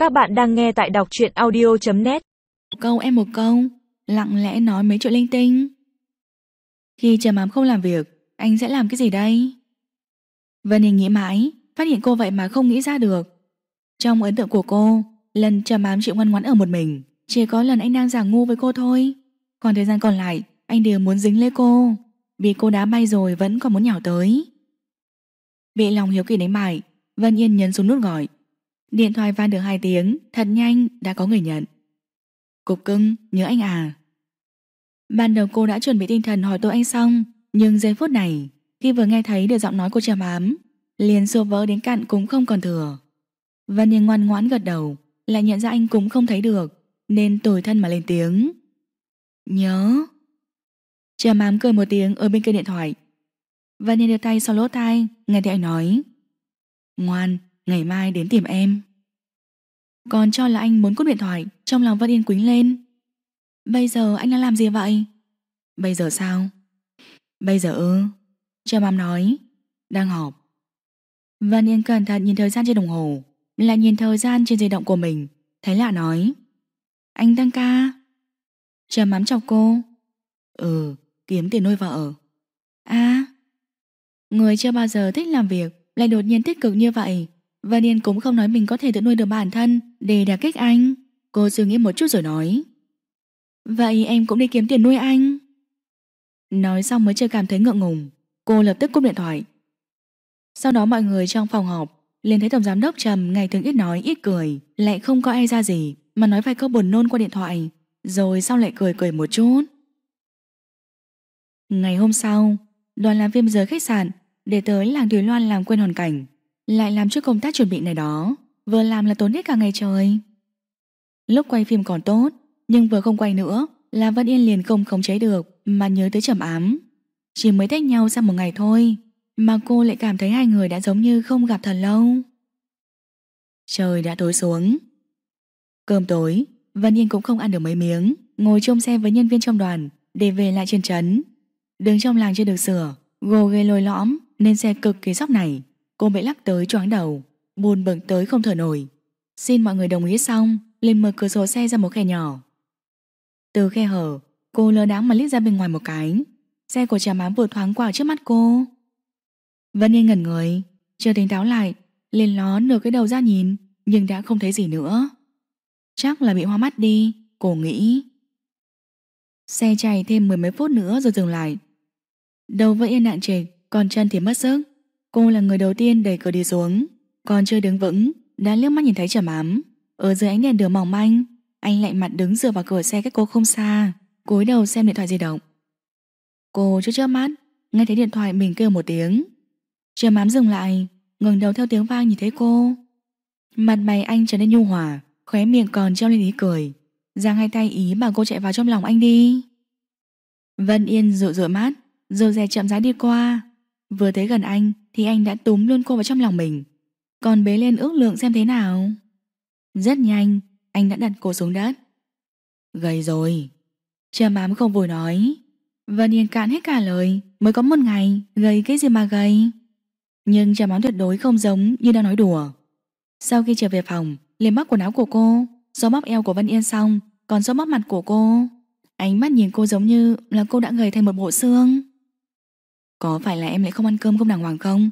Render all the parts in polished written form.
Các bạn đang nghe tại đọc truyện audio.net. Câu em một câu, lặng lẽ nói mấy chuyện linh tinh. Khi Trầm Ám không làm việc, anh sẽ làm cái gì đây? Vân Hình nghĩ mãi, phát hiện cô vậy mà không nghĩ ra được. Trong ấn tượng của cô, lần Trầm Ám chịu ngoan ngoãn ở một mình, chỉ có lần anh đang giả ngu với cô thôi. Còn thời gian còn lại, anh đều muốn dính lấy cô. Bị cô đá bay rồi vẫn còn muốn nhào tới. Bị lòng hiếu kỳ đánh bại, Vân Yên nhấn xuống nút gọi. Điện thoại vang được 2 tiếng, thật nhanh đã có người nhận. Cục cưng, nhớ anh à? Ban đầu cô đã chuẩn bị tinh thần hỏi tội anh xong, nhưng giây phút này, khi vừa nghe thấy được giọng nói của Trầm Ám, liền xô vỡ đến cạn cũng không còn thừa. Vân Yên ngoan ngoãn gật đầu, lại nhận ra anh cũng không thấy được, nên tủi thân mà lên tiếng. Nhớ. Trầm Ám cười một tiếng ở bên kia điện thoại. Vân Yên đưa tay sau lỗ tai, nghe thấy anh nói. Ngoan, ngày mai đến tìm em. Còn cho là anh muốn cúp điện thoại, trong lòng Vân Yên quýnh lên. Bây giờ anh đang làm gì vậy? Bây giờ sao? Bây giờ Trầm Ám nói. Đang họp. Vân Yên cẩn thận nhìn thời gian trên đồng hồ, lại nhìn thời gian trên di động của mình, thấy lạ nói. Anh tăng ca. Trầm Ám chọc cô. Kiếm tiền nuôi vợ. Người chưa bao giờ thích làm việc lại đột nhiên tích cực như vậy. Vân Yên cũng không nói mình có thể tự nuôi được bản thân để đả kích anh. Cô suy nghĩ một chút rồi nói. Vậy em cũng đi kiếm tiền nuôi anh. Nói xong mới chưa cảm thấy ngượng ngùng, cô lập tức cúp điện thoại. Sau đó mọi người trong phòng họp liền thấy tổng giám đốc Trầm ngày thường ít nói ít cười, lại không có ai ra gì mà nói vài câu buồn nôn qua điện thoại, rồi sau lại cười cười một chút. Ngày hôm sau, đoàn làm phim rời khách sạn để tới làng Thủy Loan làm quên hoàn cảnh, lại làm chút công tác chuẩn bị này đó, vừa làm là tốn hết cả ngày trời. Lúc quay phim còn tốt, nhưng vừa không quay nữa là Vân Yên liền không khống chế được mà nhớ tới Trầm Ám. Chỉ mới tách nhau sau một ngày thôi mà cô lại cảm thấy hai người đã giống như không gặp thật lâu. Trời đã tối xuống. Cơm tối, Vân Yên cũng không ăn được mấy miếng, ngồi trong xe với nhân viên trong đoàn để về lại trên trấn. Đường trong làng chưa được sửa, gồ ghề lồi lõm nên xe cực kỳ sóc này. Cô bị lắc tới choáng đầu, buồn bực tới không thở nổi. Xin mọi người đồng ý xong, liền mở cửa sổ xe ra một khe nhỏ. Từ khe hở, cô lơ đãng mà liếc ra bên ngoài một cái. Xe của Trầm Ám vừa thoáng qua trước mắt cô. Vân Yên ngẩn người, chưa tỉnh táo lại, liền ló nửa cái đầu ra nhìn, nhưng đã không thấy gì nữa. Chắc là bị hoa mắt đi, cô nghĩ. Xe chạy thêm mười mấy phút nữa rồi dừng lại. Đầu Vân Yên nặng trịch, còn chân thì mất sức. Cô là người đầu tiên đẩy cửa đi xuống, còn chưa đứng vững đã liếc mắt nhìn thấy Trầm Ám. Ở dưới ánh đèn đường mỏng manh, anh lạnh mặt đứng dựa vào cửa xe cách cô không xa, cúi đầu xem điện thoại di động. Cô chớp mắt, nghe thấy điện thoại mình kêu một tiếng. Trầm Ám dừng lại, ngẩng đầu theo tiếng vang nhìn thấy cô. Mặt mày anh trở nên nhu hòa, khóe miệng còn treo lên ý cười, giang hai tay ý bảo cô chạy vào trong lòng anh đi. Vân Yên dụi dụi mắt, rồi dè chậm rãi đi qua. Vừa tới gần anh thì anh đã túm luôn cô vào trong lòng mình, còn bế lên ước lượng xem thế nào. Rất nhanh, anh đã đặt cô xuống đất. Gầy rồi. Trầm Ám không vui nói. Vân Yên cạn hết cả lời, mới có một ngày, gầy cái gì mà gầy. Nhưng Trầm Ám tuyệt đối không giống như đang nói đùa. Sau khi trở về phòng, liền bóc quần áo của cô, xoa bóp eo của Vân Yên xong, còn xoa bóp mặt của cô. Ánh mắt nhìn cô giống như là cô đã gầy thành một bộ xương. Có phải là em lại không ăn cơm không đàng hoàng không?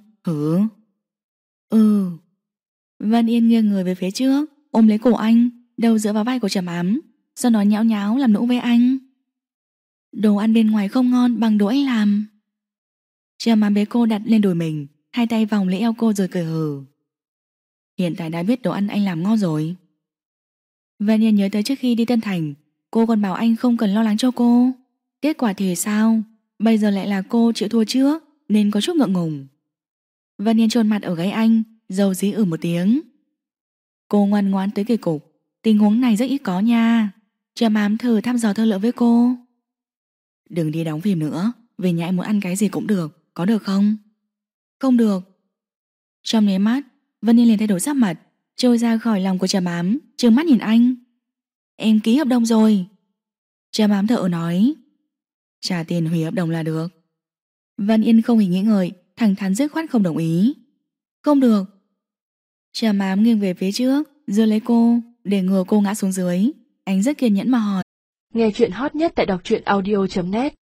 Vân Yên nghiêng người về phía trước, ôm lấy cổ anh, đầu dựa vào vai của Trầm Ám, sau đó nhão nháo làm nũng với anh. Đồ ăn bên ngoài không ngon bằng đồ anh làm. Trầm Ám bế cô đặt lên đùi mình, hai tay vòng lấy eo cô rồi cười hừ. Hiện tại đã biết đồ ăn anh làm ngon rồi. Vân Yên nhớ tới trước khi đi Tân Thành, cô còn bảo anh không cần lo lắng cho cô. Kết quả thì sao? Bây giờ lại là cô chịu thua trước, nên có chút ngượng ngùng. Vân Yên chôn mặt ở gáy anh, dầu dí một tiếng. Cô ngoan ngoãn tới kỳ cục. Tình huống này rất ít có nha. Trầm Ám thử thăm dò thơ lỡ với cô. Đừng đi đóng phim nữa, về nhà em muốn ăn cái gì cũng được, có được không? Không được. Trong nháy mắt, Vân Yên liền thay đổi sắc mặt, trôi ra khỏi lòng của Trầm Ám, trừng mắt nhìn anh. Em ký hợp đồng rồi. Trầm Ám thở nói. Trả tiền hủy hợp đồng là được. Vân Yên không hề nghĩ ngợi, thẳng thắn dứt khoát không đồng ý. Không được. Trầm Ám nghiêng về phía trước, Giữ lấy cô, để ngừa cô ngã xuống dưới. Anh rất kiên nhẫn mà hỏi. Nghe chuyện hot nhất tại đọc truyện audio.net